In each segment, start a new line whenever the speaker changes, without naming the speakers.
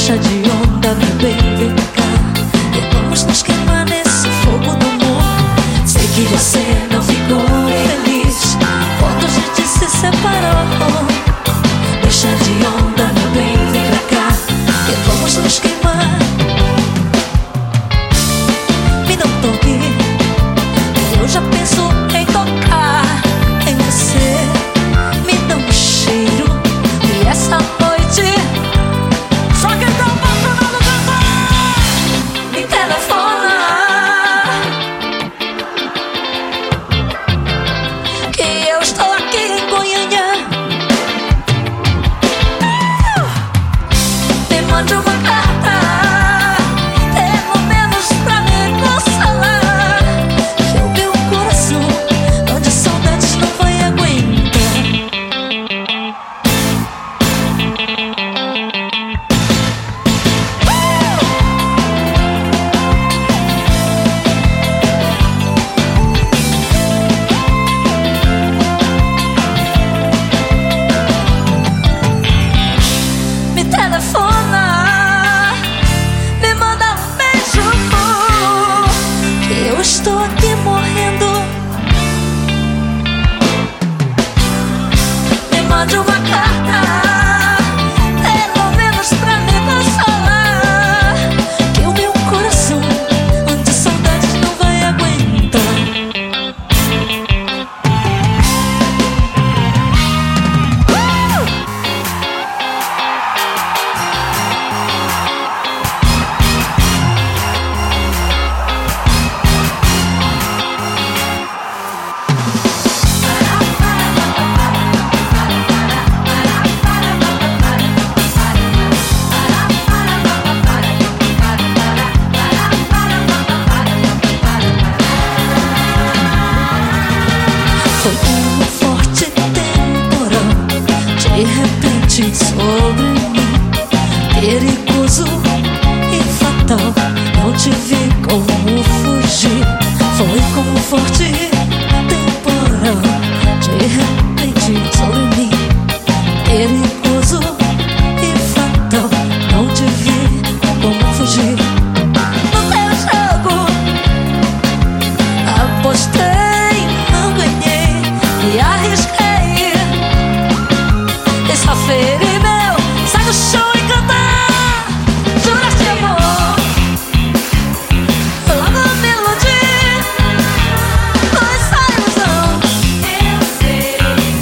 Deixa de onda, meu bem, vem cá, e vamos nos queimar nesse fogo do amor. Sei que você não ficou feliz quando a gente se separou. Deixa de onda, meu bem, vem pra cá, e vamos nos queimar. Me dá um toque, eu já penso em tocar em você. Me dá um cheiro, e essa noite só quem tá apaixonado canta. Me telefona, que eu estou aqui em Goiânia. Me mande uma carta, pelo menos pra me consolar, que o meu coração onde saudades não vai aguentar. Me telefona, me manda um beijo, que eu estou aqui morrendo. Me mande uma carta, pelo menos pra me consolar, que o meu coração ante saudades não vai aguentar. Foi um forte temporal, de repente sobre mim, perigoso e fatal, não tive como fugir. Foi como um forte temporal, de repente sobre mim, perigoso e fatal, não tive como fugir. No teu jogo apostei, não ganhei, me arrisquei, e só feri meu, sai do chão e cantar. Juraste amor, logo me iludi, foi só ilusão. Eu sei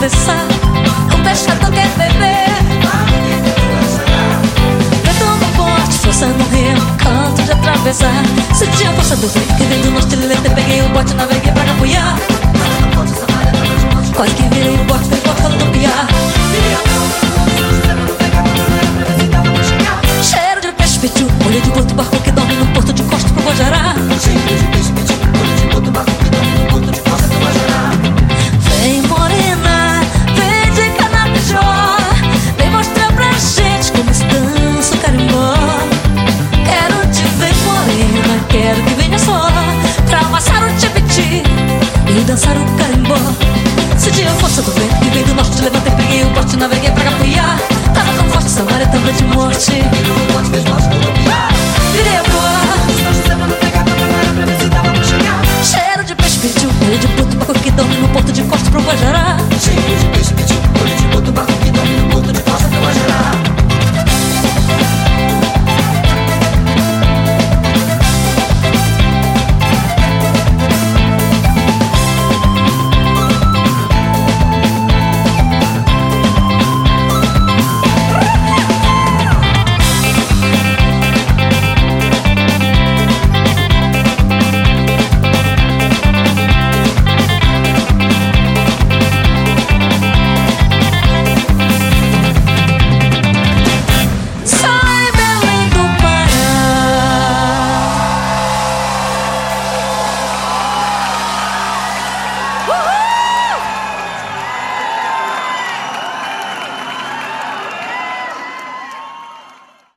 atravessar. O pescador quer beber. Vento no forte, força no remo, canto de atravessar. Senti a força do vento que dentro no estilete. Peguei o bote, naveguei pra capoear. Quase que virei o bote, foi embora falando piar. Cheiro de peixe, pichu, olho de boto.